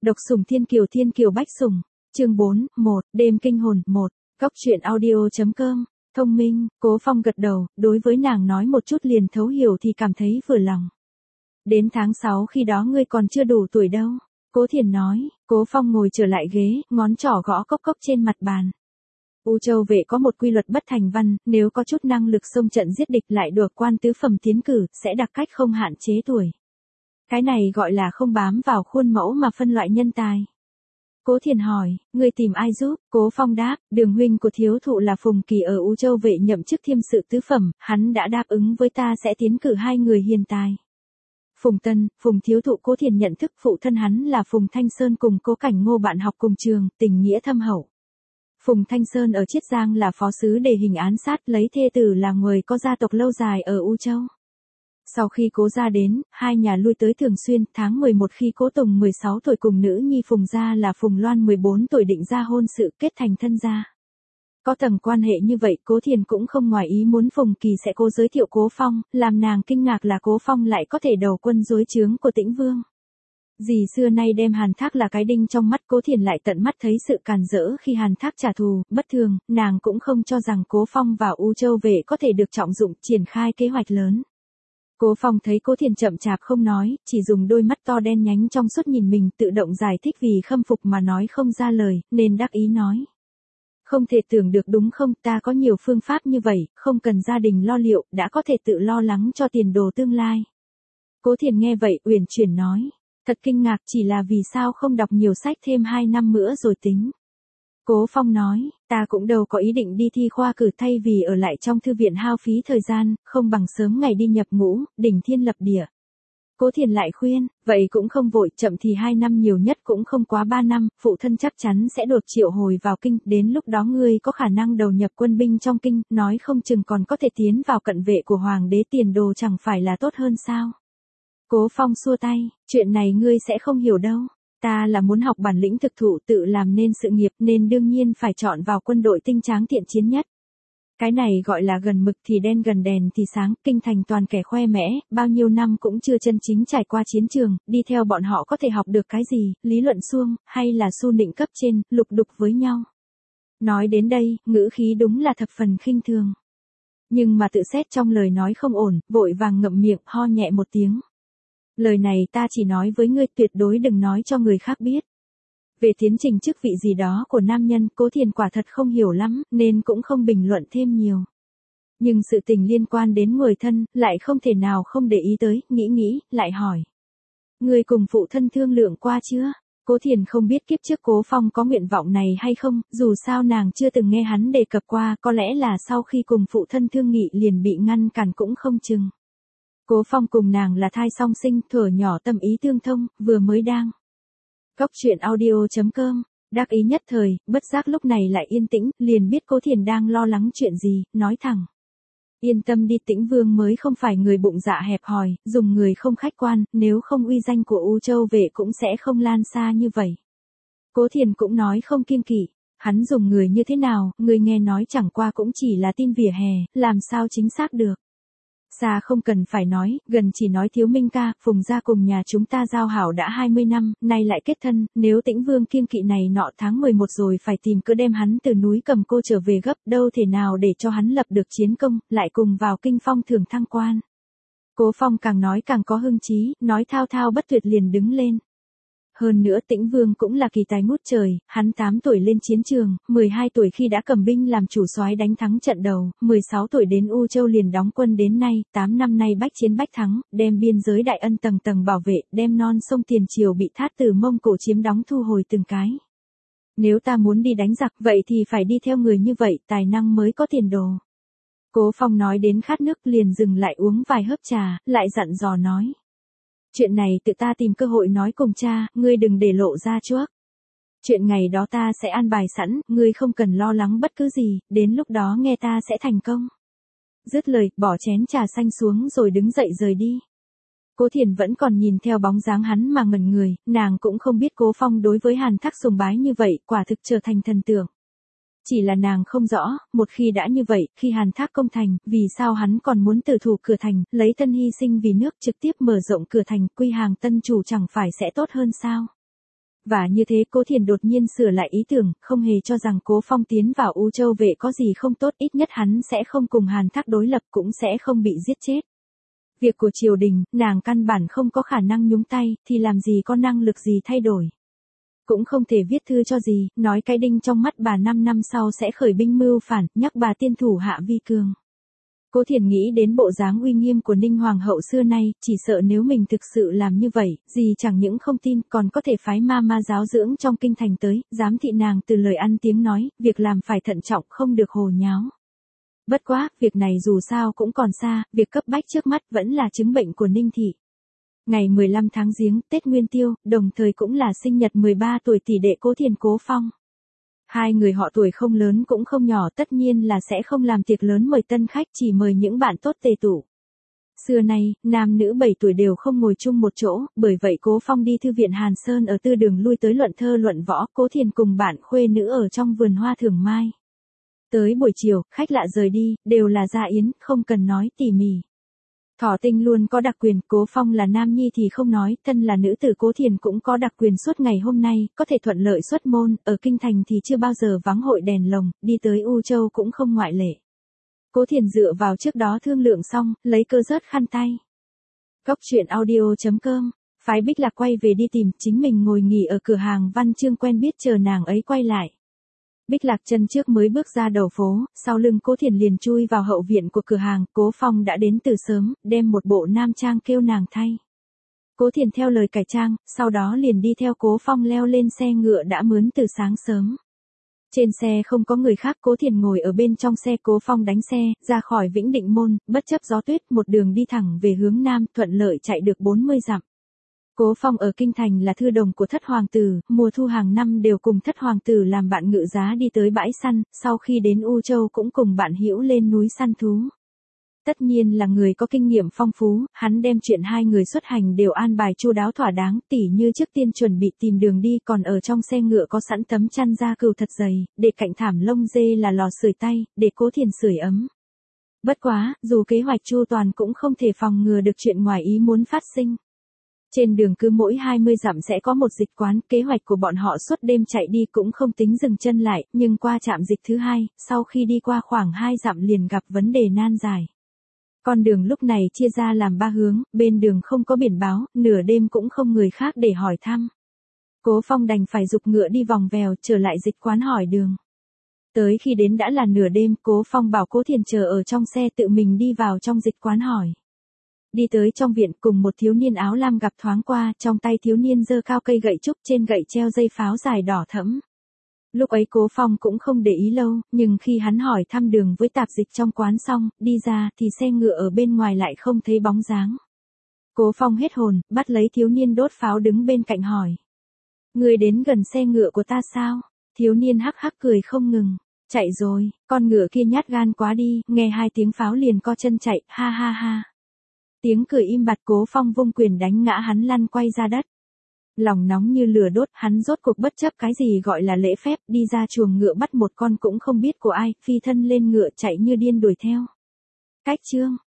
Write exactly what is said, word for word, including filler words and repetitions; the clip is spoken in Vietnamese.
Độc sủng thiên kiều thiên kiều bách sủng. Chương bốn, một, đêm kinh hồn, một. Góc truyện audio.com. Thông minh, Cố Phong gật đầu, đối với nàng nói một chút liền thấu hiểu thì cảm thấy vừa lòng. Đến tháng sáu khi đó ngươi còn chưa đủ tuổi đâu. Cố Thiền nói. Cố Phong ngồi trở lại ghế, ngón trỏ gõ cốc cốc trên mặt bàn. U Châu vệ có một quy luật bất thành văn, nếu có chút năng lực xông trận giết địch lại được quan tứ phẩm tiến cử, sẽ đặc cách không hạn chế tuổi. Cái này gọi là không bám vào khuôn mẫu mà phân loại nhân tài. Cố Thiền hỏi, người tìm ai giúp? Cố Phong đáp, đường huynh của thiếu thụ là Phùng Kỳ ở U Châu vệ nhậm chức thiêm sự tứ phẩm, hắn đã đáp ứng với ta sẽ tiến cử hai người hiền tài. Phùng Tân, Phùng thiếu thụ. Cố Thiền nhận thức phụ thân hắn là Phùng Thanh Sơn cùng Cố Cảnh Ngô bạn học cùng trường, tình nghĩa thâm hậu. Phùng Thanh Sơn ở Chiết Giang là phó sứ để hình án sát, lấy thê tử là người có gia tộc lâu dài ở U Châu. Sau khi Cố gia đến, hai nhà lui tới thường xuyên. Tháng mười một khi Cố Tùng mười sáu tuổi cùng nữ nhi Phùng gia là Phùng Loan mười bốn tuổi định ra hôn sự, kết thành thân gia. Có tầng quan hệ như vậy, Cố Thiền cũng không ngoài ý muốn Phùng Kỳ sẽ cố giới thiệu Cố Phong, làm nàng kinh ngạc là Cố Phong lại có thể đầu quân dối trướng của Tĩnh Vương. Dì xưa nay đem Hàn Thác là cái đinh trong mắt, Cố Thiền lại tận mắt thấy sự càn rỡ khi Hàn Thác trả thù, bất thường, nàng cũng không cho rằng Cố Phong vào U Châu vệ có thể được trọng dụng, triển khai kế hoạch lớn. Cố Phong thấy Cố Thiền chậm chạp không nói, chỉ dùng đôi mắt to đen nhánh trong suốt nhìn mình, tự động giải thích vì khâm phục mà nói không ra lời, nên đắc ý nói. Không thể tưởng được đúng không, ta có nhiều phương pháp như vậy, không cần gia đình lo liệu, đã có thể tự lo lắng cho tiền đồ tương lai. Cố Thiền nghe vậy, uyển chuyển nói. Thật kinh ngạc, chỉ là vì sao không đọc nhiều sách thêm hai năm nữa rồi tính. Cố Phong nói, ta cũng đâu có ý định đi thi khoa cử, thay vì ở lại trong thư viện hao phí thời gian, không bằng sớm ngày đi nhập ngũ, đỉnh thiên lập địa. Cố Thiền lại khuyên, vậy cũng không vội, chậm thì hai năm nhiều nhất cũng không quá ba năm, phụ thân chắc chắn sẽ được triệu hồi vào kinh, đến lúc đó ngươi có khả năng đầu nhập quân binh trong kinh, nói không chừng còn có thể tiến vào cận vệ của hoàng đế, tiền đồ chẳng phải là tốt hơn sao. Cố Phong xua tay, chuyện này ngươi sẽ không hiểu đâu. Ta là muốn học bản lĩnh thực thụ, tự làm nên sự nghiệp, nên đương nhiên phải chọn vào quân đội tinh tráng thiện chiến nhất. Cái này gọi là gần mực thì đen gần đèn thì sáng, kinh thành toàn kẻ khoe mẽ, bao nhiêu năm cũng chưa chân chính trải qua chiến trường, đi theo bọn họ có thể học được cái gì, lý luận suông, hay là su nịnh cấp trên, lục đục với nhau. Nói đến đây, ngữ khí đúng là thập phần khinh thường. Nhưng mà tự xét trong lời nói không ổn, vội vàng ngậm miệng, ho nhẹ một tiếng. Lời này ta chỉ nói với ngươi, tuyệt đối đừng nói cho người khác biết. Về tiến trình chức vị gì đó của nam nhân, Cố Thiền quả thật không hiểu lắm, nên cũng không bình luận thêm nhiều. Nhưng sự tình liên quan đến người thân, lại không thể nào không để ý tới, nghĩ nghĩ, lại hỏi. Ngươi cùng phụ thân thương lượng qua chưa? Cố Thiền không biết kiếp trước Cố Phong có nguyện vọng này hay không, dù sao nàng chưa từng nghe hắn đề cập qua, có lẽ là sau khi cùng phụ thân thương nghị liền bị ngăn cản cũng không chừng. Cố Phong cùng nàng là thai song sinh, thuở nhỏ tâm ý tương thông, vừa mới đang. Góc truyện audio.com, đắc ý nhất thời, bất giác lúc này lại yên tĩnh, liền biết Cố Thiền đang lo lắng chuyện gì, nói thẳng. Yên tâm đi, Tĩnh Vương mới không phải người bụng dạ hẹp hòi, dùng người không khách quan, nếu không uy danh của U Châu vệ cũng sẽ không lan xa như vậy. Cố Thiền cũng nói không kiêng kỵ, hắn dùng người như thế nào, người nghe nói chẳng qua cũng chỉ là tin vỉa hè, làm sao chính xác được. Xa không cần phải nói, gần chỉ nói Thiếu Minh ca, Phùng gia cùng nhà chúng ta giao hảo đã hai mươi năm, nay lại kết thân, nếu Tĩnh Vương kiêng kỵ này nọ tháng mười một rồi phải tìm cơ đem hắn từ núi Cầm Cô trở về gấp, đâu thể nào để cho hắn lập được chiến công, lại cùng vào kinh phong thưởng thăng quan. Cố Phong càng nói càng có hưng chí, nói thao thao bất tuyệt liền đứng lên. Hơn nữa Tĩnh Vương cũng là kỳ tài ngút trời, hắn tám tuổi lên chiến trường, mười hai tuổi khi đã cầm binh làm chủ soái đánh thắng trận đầu, mười sáu tuổi đến U Châu liền đóng quân đến nay, tám năm nay bách chiến bách thắng, đem biên giới Đại Ân tầng tầng bảo vệ, đem non sông Tiền Triều bị thát từ Mông Cổ chiếm đóng thu hồi từng cái. Nếu ta muốn đi đánh giặc, vậy thì phải đi theo người như vậy, tài năng mới có tiền đồ. Cố Phong nói đến khát nước liền dừng lại uống vài hớp trà, lại dặn dò nói. Chuyện này tự ta tìm cơ hội nói cùng cha, ngươi đừng để lộ ra trước. Chuyện ngày đó ta sẽ an bài sẵn, ngươi không cần lo lắng bất cứ gì, đến lúc đó nghe ta sẽ thành công. Dứt lời, bỏ chén trà xanh xuống rồi đứng dậy rời đi. Cố Thiền vẫn còn nhìn theo bóng dáng hắn mà ngẩn người, nàng cũng không biết Cố Phong đối với Hàn Thác sùng bái như vậy, quả thực trở thành thần tượng. Chỉ là nàng không rõ, một khi đã như vậy, khi Hàn Thác công thành, vì sao hắn còn muốn tử thủ cửa thành, lấy thân hy sinh vì nước trực tiếp mở rộng cửa thành, quy hàng tân chủ chẳng phải sẽ tốt hơn sao? Và như thế Cố Thiền đột nhiên sửa lại ý tưởng, không hề cho rằng Cố Phong tiến vào U Châu Vệ có gì không tốt, ít nhất hắn sẽ không cùng Hàn Thác đối lập, cũng sẽ không bị giết chết. Việc của triều đình, nàng căn bản không có khả năng nhúng tay, thì làm gì có năng lực gì thay đổi. Cũng không thể viết thư cho gì, nói cái đinh trong mắt bà năm năm sau sẽ khởi binh mưu phản, nhắc bà tiên thủ hạ vi cường. Cố Thiền nghĩ đến bộ dáng uy nghiêm của Ninh Hoàng hậu xưa nay, chỉ sợ nếu mình thực sự làm như vậy, gì chẳng những không tin, còn có thể phái ma ma giáo dưỡng trong kinh thành tới, giám thị nàng từ lời ăn tiếng nói, việc làm phải thận trọng, không được hồ nháo. Bất quá, việc này dù sao cũng còn xa, việc cấp bách trước mắt vẫn là chứng bệnh của Ninh thị. Ngày mười lăm tháng Giêng, Tết Nguyên Tiêu, đồng thời cũng là sinh nhật mười ba tuổi tỷ đệ Cố Thiền Cố Phong. Hai người họ tuổi không lớn cũng không nhỏ, tất nhiên là sẽ không làm tiệc lớn mời tân khách, chỉ mời những bạn tốt tề tụ. Xưa nay, nam nữ bảy tuổi đều không ngồi chung một chỗ, bởi vậy Cố Phong đi thư viện Hàn Sơn ở tư đường lui tới luận thơ luận võ, Cố Thiền cùng bạn khuê nữ ở trong vườn hoa thường mai. Tới buổi chiều, khách lạ rời đi, đều là gia yến, không cần nói tỉ mỉ. Thỏ Tinh luôn có đặc quyền, Cố Phong là nam nhi thì không nói, thân là nữ tử Cố Thiền cũng có đặc quyền suốt ngày hôm nay, có thể thuận lợi xuất môn, ở kinh thành thì chưa bao giờ vắng hội đèn lồng, đi tới U Châu cũng không ngoại lệ. Cố Thiền dựa vào trước đó thương lượng xong, lấy cơ rớt khăn tay. Góc truyện audio chấm com, phái Bích Lạc quay về đi tìm, chính mình ngồi nghỉ ở cửa hàng văn chương quen biết chờ nàng ấy quay lại. Bích Lạc chân trước mới bước ra đầu phố, sau lưng Cố Thiền liền chui vào hậu viện của cửa hàng, Cố Phong đã đến từ sớm, đem một bộ nam trang kêu nàng thay. Cố Thiền theo lời cải trang, sau đó liền đi theo Cố Phong leo lên xe ngựa đã mướn từ sáng sớm. Trên xe không có người khác, Cố Thiền ngồi ở bên trong xe, Cố Phong đánh xe, ra khỏi Vĩnh Định Môn, bất chấp gió tuyết, một đường đi thẳng về hướng Nam, thuận lợi chạy được bốn mươi dặm. Cố Phong ở kinh thành là thư đồng của thất hoàng tử, mùa thu hàng năm đều cùng thất hoàng tử làm bạn ngự giá đi tới bãi săn, sau khi đến U Châu cũng cùng bạn hữu lên núi săn thú. Tất nhiên là người có kinh nghiệm phong phú, hắn đem chuyện hai người xuất hành đều an bài chu đáo thỏa đáng, tỉ như trước tiên chuẩn bị tìm đường đi, còn ở trong xe ngựa có sẵn tấm chăn da cừu thật dày, để cạnh thảm lông dê là lò sưởi tay, để Cố Thiền sưởi ấm. Bất quá, dù kế hoạch chu toàn cũng không thể phòng ngừa được chuyện ngoài ý muốn phát sinh. Trên đường cứ mỗi hai mươi dặm sẽ có một dịch quán, kế hoạch của bọn họ suốt đêm chạy đi cũng không tính dừng chân lại, nhưng qua trạm dịch thứ hai, sau khi đi qua khoảng hai dặm liền gặp vấn đề nan giải. Con đường lúc này chia ra làm ba hướng, bên đường không có biển báo, nửa đêm cũng không người khác để hỏi thăm. Cố Phong đành phải giục ngựa đi vòng vèo, trở lại dịch quán hỏi đường. Tới khi đến đã là nửa đêm, Cố Phong bảo Cố Thiền chờ ở trong xe, tự mình đi vào trong dịch quán hỏi. Đi tới trong viện, cùng một thiếu niên áo lam gặp thoáng qua, trong tay thiếu niên giơ cao cây gậy trúc, trên gậy treo dây pháo dài đỏ thẫm. Lúc ấy Cố Phong cũng không để ý lâu, nhưng khi hắn hỏi thăm đường với tạp dịch trong quán xong, đi ra thì xe ngựa ở bên ngoài lại không thấy bóng dáng. Cố Phong hết hồn, bắt lấy thiếu niên đốt pháo đứng bên cạnh hỏi. Người đến gần xe ngựa của ta sao? Thiếu niên hắc hắc cười không ngừng. Chạy rồi, con ngựa kia nhát gan quá đi, nghe hai tiếng pháo liền co chân chạy, ha ha ha. Tiếng cười im bặt, Cố Phong vung quyền đánh ngã hắn lăn quay ra đất. Lòng nóng như lửa đốt, hắn rốt cuộc bất chấp cái gì gọi là lễ phép, đi ra chuồng ngựa bắt một con cũng không biết của ai, phi thân lên ngựa chạy như điên đuổi theo. Cách chương